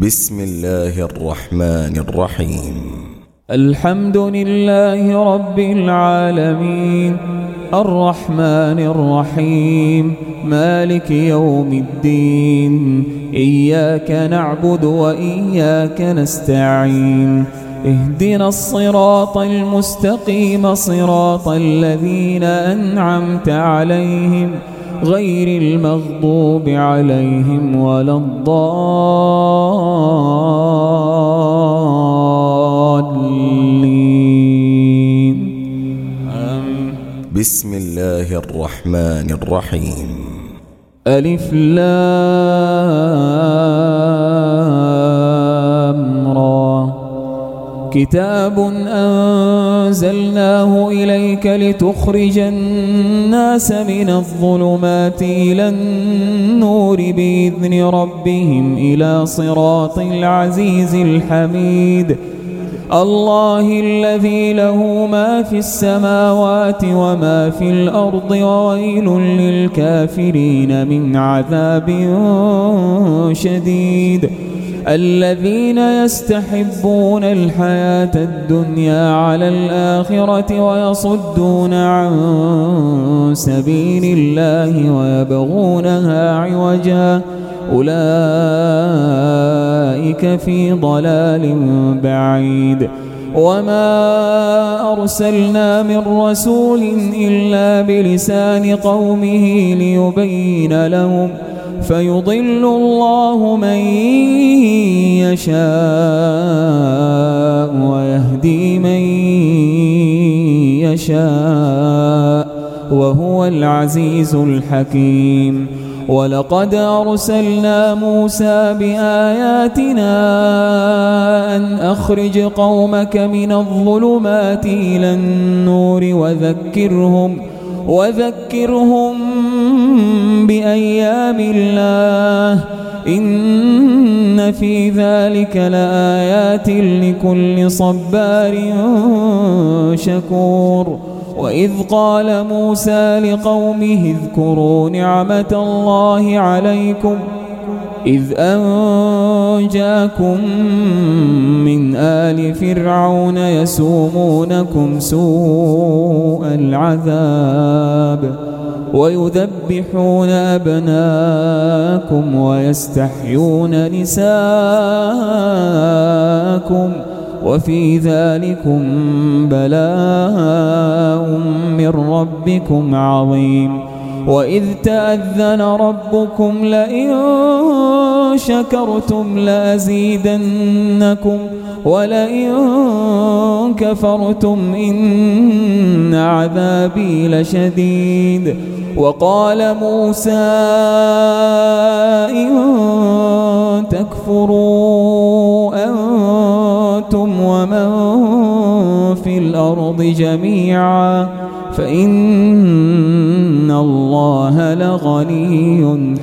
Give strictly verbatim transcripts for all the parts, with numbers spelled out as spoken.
بسم الله الرحمن الرحيم. الحمد لله رب العالمين، الرحمن الرحيم، مالك يوم الدين. إياك نعبد وإياك نستعين، اهدنا الصراط المستقيم، صراط الذين أنعمت عليهم غير المغضوب عليهم ولا الضالين. بسم الله الرحمن الرحيم. ألف لام را. كتاب أنزلناه إليك لتخرج الناس من الظلمات إلى النور بإذن ربهم إلى صراط العزيز الحميد. الله الذي له ما في السماوات وما في الأرض، وويل للكافرين من عذاب شديد. الذين يستحبون الحياة الدنيا على الآخرة ويصدون عن سبيل الله ويبغونها عوجا، أولئك في ضلال بعيد. وما أرسلنا من رسول إلا بلسان قومه ليبين لهم، فيضل الله من يشاء ويهدي من يشاء، وهو العزيز الحكيم. ولقد أرسلنا موسى بآياتنا أن أخرج قومك من الظلمات إلى النور وذكرهم وذكرهم بأيام الله، إن في ذلك لآيات لكل صبار شكور. وإذ قال موسى لقومه اذكروا نعمة الله عليكم إذ أنجاكم من آل فرعون يسومونكم سوء العذاب ويذبحون أبناءكم ويستحيون نساءكم، وفي ذلكم بلاء من ربكم عظيم. وإذ تأذن ربكم لئن شكرتم لأزيدنكم ولئن كفرتم إن عذابي لشديد. وقال موسى إن تكفروا أنتم ومن في الأرض جميعا فإن الله لغني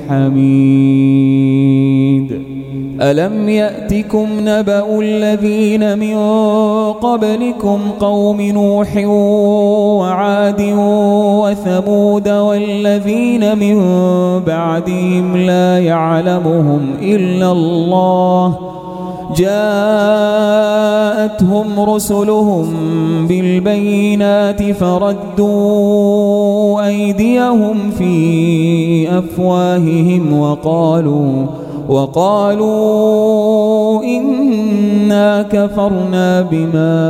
حميد. ألم يأتكم نبأ الذين من قبلكم قوم نوح وعاد وثمود والذين من بعدهم لا يعلمهم إلا الله، جاءتهم رسلهم بالبينات فردوا أيديهم في أفواههم وقالوا وقالوا إنا كفرنا بما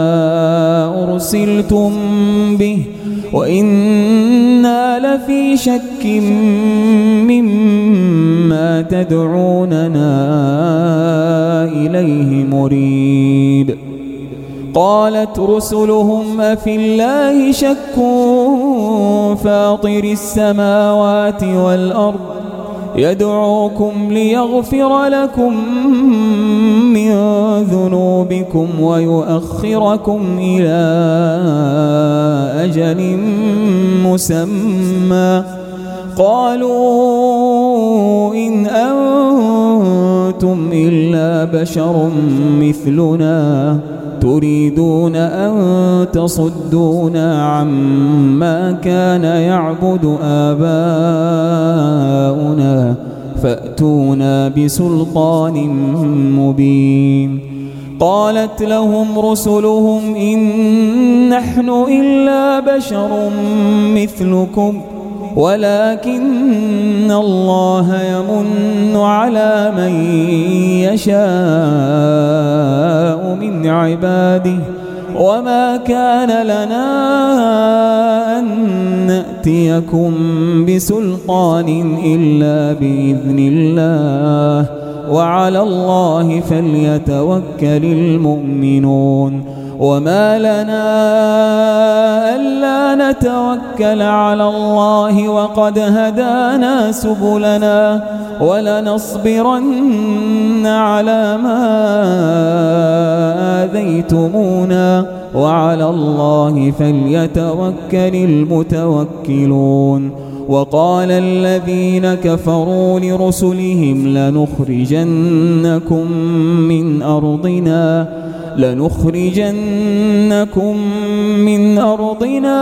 أرسلتم به وإنا لفي شك مما تدعوننا إليه مريب. قالت رسلهم أفي الله شك فاطر السماوات والأرض يدعوكم ليغفر لكم من ذنوبكم ويؤخركم إلى أجل مسمى. قالوا إن أنتم إلا بشر مثلنا تريدون أن تصدونا عما كان يعبد آباؤنا فأتونا بسلطان مبين. قالت لهم رسلهم إن نحن إلا بشر مثلكم ولكن الله يمن على من يشاء من عباده وما كان لنا أن نأتيكم بسلطان إلا بإذن الله وعلى الله فليتوكل المؤمنون. وما لنا ألا نتوكل على الله وقد هدانا سبلنا ولنصبرن على ما آذيتمونا وعلى الله فليتوكل المتوكلون. وقال الذين كفروا لرسلهم لنخرجنكم من أرضنا لنخرجنكم من أرضنا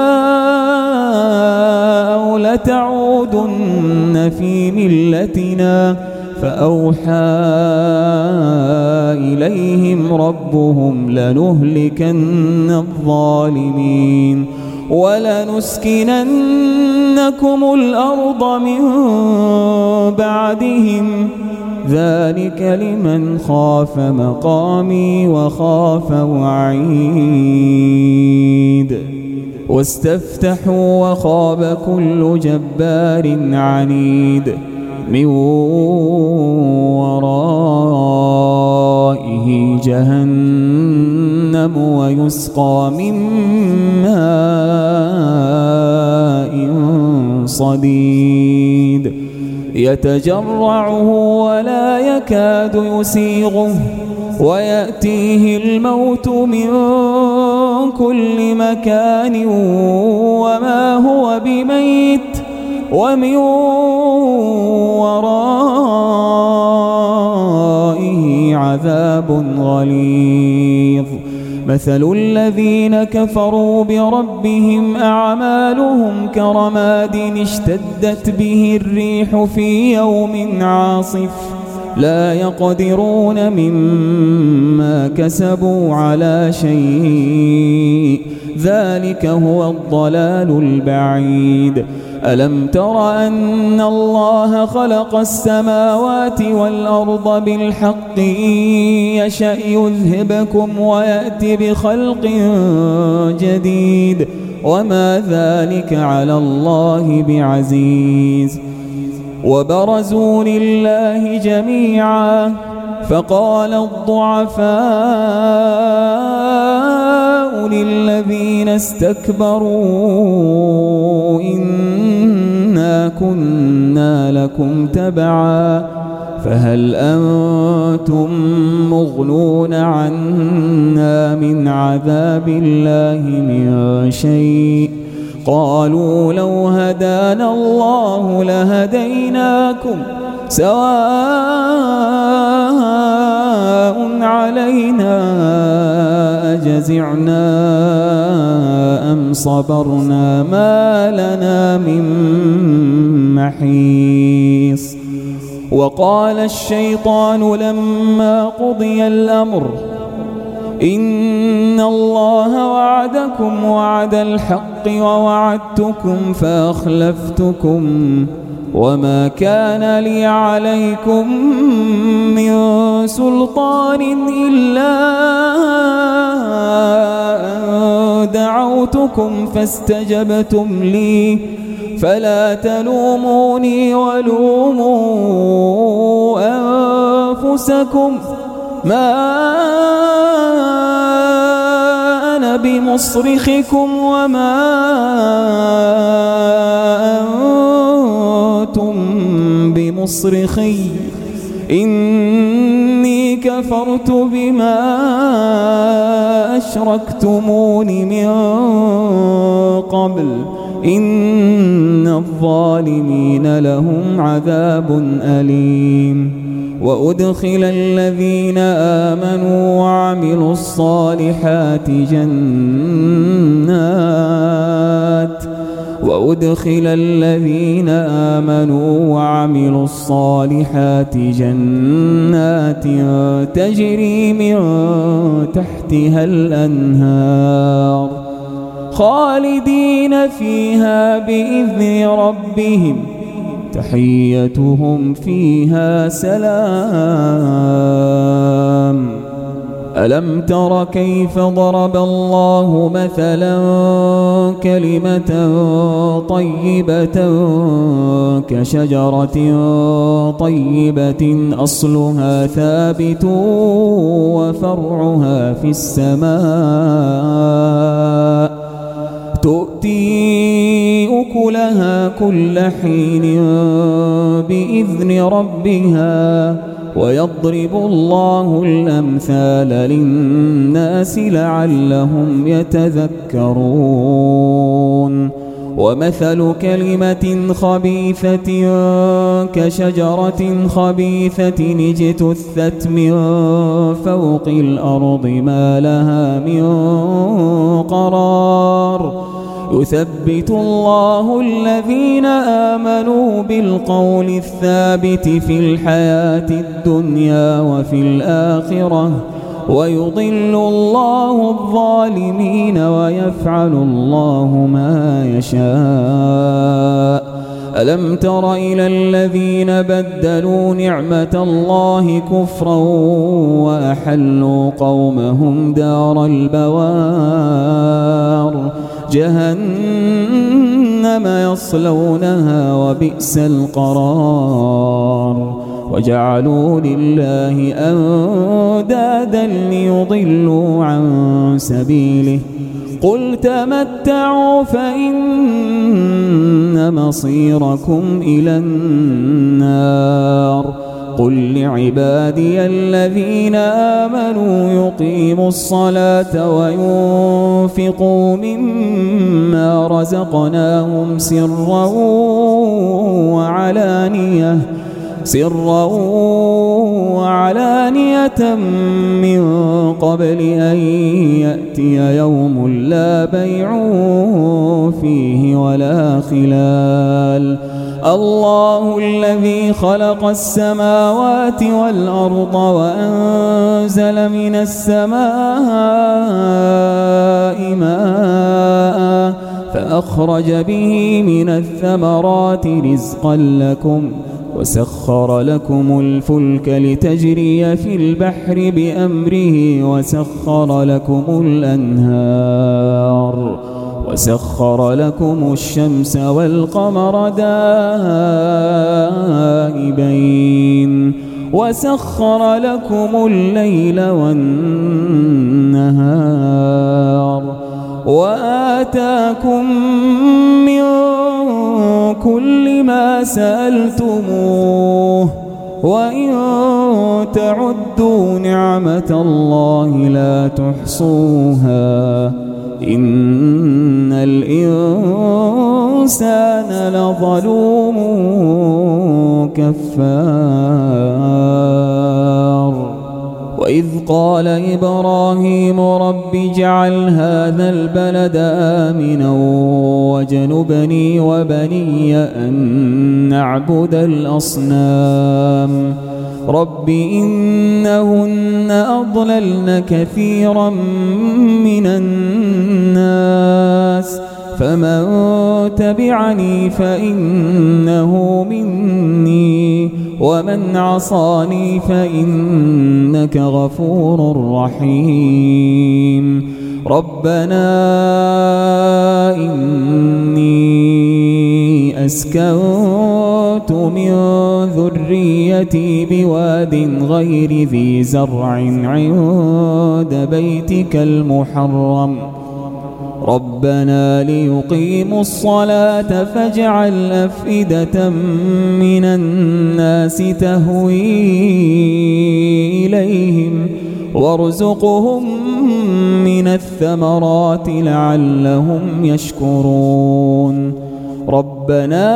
أو لتعودن في ملتنا فأوحى إليهم ربهم لنهلكن الظالمين ولنسكننكم الأرض من بعدهم ذلك لمن خاف مقامي وخاف وعيد. واستفتحوا وخاب كل جبار عنيد من ورائه جهنم ويسقى من ماء صديد يتجرعه ولا يكاد يسيغه ويأتيه الموت من كل مكان وما هو بميت ومن ورائه عذاب غليظ. مثل الذين كفروا بربهم أعمالهم كرماد اشتدت به الريح في يوم عاصف لا يقدرون مما كسبوا على شيء ذلك هو الضلال البعيد. ألم تر أن الله خلق السماوات والأرض بالحق إن يشأ يذهبكم ويأتي بخلق جديد وما ذلك على الله بعزيز. وبرزوا لله جميعا فقال الضعفاء للذين استكبروا إنا كنا لكم تبعا فهل أنتم مغنون عنا من عذاب الله من شيء قالوا لو هدانا الله لهديناكم سواء علينا أجزعنا أم صبرنا ما لنا من محيص. وقال الشيطان لما قضي الأمر إن الله وعدكم وعد الحق ووعدتكم فأخلفتكم وما كان لي عليكم من سلطان إلا أن دعوتكم فاستجبتم لي فلا تلوموني ولوموا أنفسكم ما أنا بمصرخكم وما أنتم بمصرخي إني كفرت بما أشركتمون من قبل إن الظالمين لهم عذاب أليم. وأدخل الذين آمنوا وعملوا الصالحات جنات وأدخل الذين آمنوا وعملوا الصالحات جنات تجري من تحتها الأنهار خالدين فيها بإذن ربهم تحيتهم فيها سلام. ألم تر كيف ضرب الله مثلا كلمة طيبة كشجرة طيبة أصلها ثابت وفرعها في السماء تؤتي أكلها كل حين بإذن ربها ويضرب الله الأمثال للناس لعلهم يتذكرون. ومثل كلمة خبيثة كشجرة خبيثة اجتثت من فوق الأرض ما لها من قرار يثبت الله الذين آمنوا بالقول الثابت في الحياة الدنيا وفي الآخرة ويضل الله الظالمين ويفعل الله ما يشاء. ألم تر إلى الذين بدلوا نعمة الله كفرا وأحلوا قومهم دار البوار جهنم يصلونها وبئس القرار وجعلوا لله أندادا ليضلوا عن سبيله قل تمتعوا فإن مصيركم إلى النار. قل لعبادي الذين آمنوا يقيموا الصلاة وينفقوا مما رزقناهم سرا وعلانية سرا وعلانية من قبل أن يأتي يوم لا بيع فيه ولا خلال. الله الذي خلق السماوات والأرض وأنزل من السماء ماء فأخرج به من الثمرات رزقا لكم وسخر لكم الفلك لتجري في البحر بأمره وسخر لكم الأنهار وسخر لكم الشمس والقمر دائبين وسخر لكم الليل والنهار وآتاكم من كل ما سألتموه وإن تعدوا نعمة الله لا تحصوها إن الإنسان لظلوم كفار. وإذ قال إبراهيم رب اجعل هذا البلد آمنا واجنبني وبني أن نعبد الأصنام رب إنهن أضللن كثيرا من الناس فمن تبعني فإنه مني ومن عصاني فإنك غفور رحيم. ربنا إني أسكنت من ذريتي بواد غير ذي زرع عند بيتك المحرم ربنا ليقيموا الصلاة فاجعل أفئدة من الناس تهوي إليهم وارزقهم من الثمرات لعلهم يشكرون. ربنا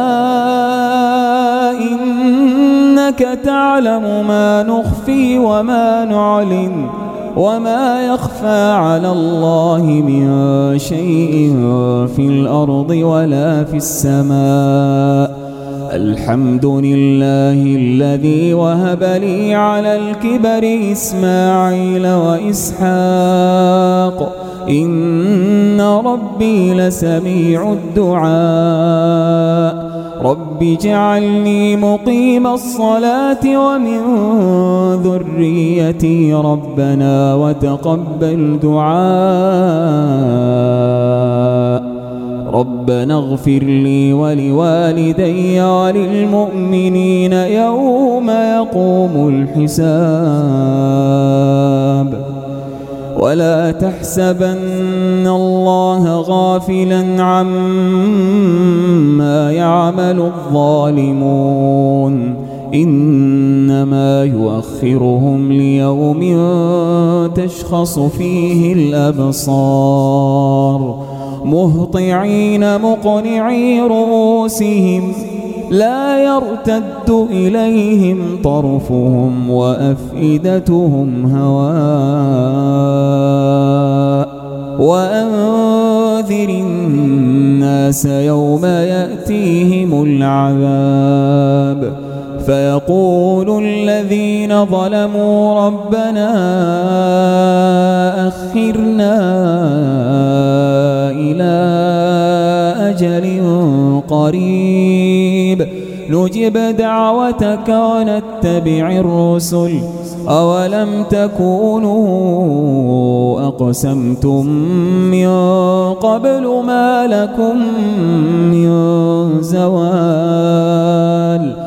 إنك تعلم ما نخفي وما نعلن وما يخفى على الله من شيء في الأرض ولا في السماء. الحمد لله الذي وهب لي على الكبر إسماعيل وإسحاق إن ربي لسميع الدعاء. رب اجعلني مقيم الصلاة ومن ذريتي ربنا وتقبل دعاء. ربنا اغفر لي ولوالدي وللمؤمنين يوم يقوم الحساب. ولا تحسبن الله غافلا عما يعمل الظالمون إنما يؤخرهم ليوم تشخص فيه الأبصار مهطعين مقنعي رؤوسهم لا يرتد إليهم طرفهم وأفئدتهم هواء. وأنذر الناس يوم يأتيهم العذاب فيقول الذين ظلموا ربنا أخرنا إلى أجل قريب نجب دعوتك ونتبع الرسل أولم تكونوا أقسمتم من قبل ما لكم من زوال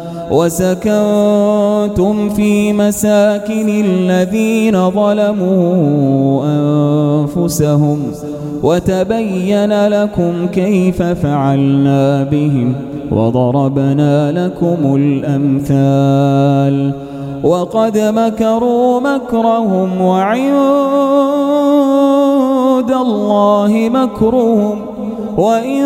وسكنتم في مساكن الذين ظلموا أنفسهم وتبين لكم كيف فعلنا بهم وضربنا لكم الأمثال. وقد مكروا مكرهم وعند الله مكرهم وإن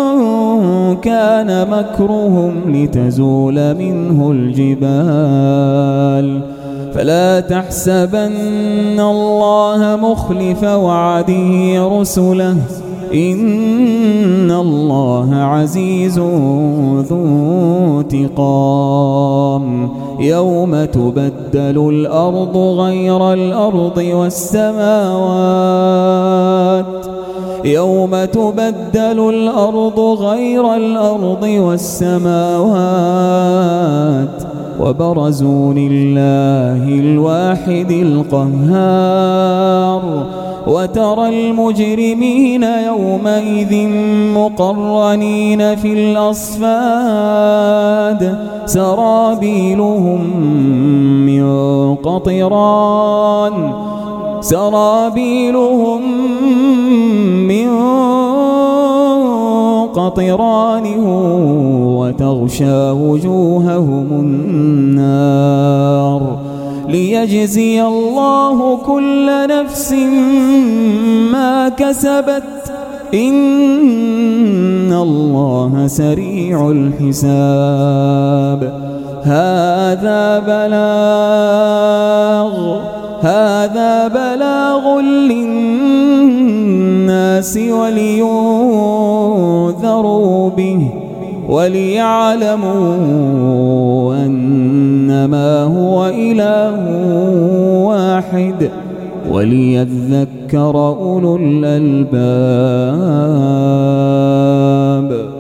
كان مكرهم لتزول منه الجبال. فلا تحسبن الله مخلف وعده رسله إن الله عزيز ذو انتقام. يوم تبدل الأرض غير الأرض والسماوات يوم تبدل الأرض غير الأرض والسماوات وبرزوا لله الواحد القهار. وترى المجرمين يومئذ مقرنين في الأصفاد سرابيلهم من قطران سرابيلهم من قطران وتغشى وجوههم النار ليجزي الله كل نفس ما كسبت إن الله سريع الحساب. هذا بلاغ هذا بلاغ للناس ولينذروا به وليعلموا أنما هو إله واحد وليذكر أولو الألباب.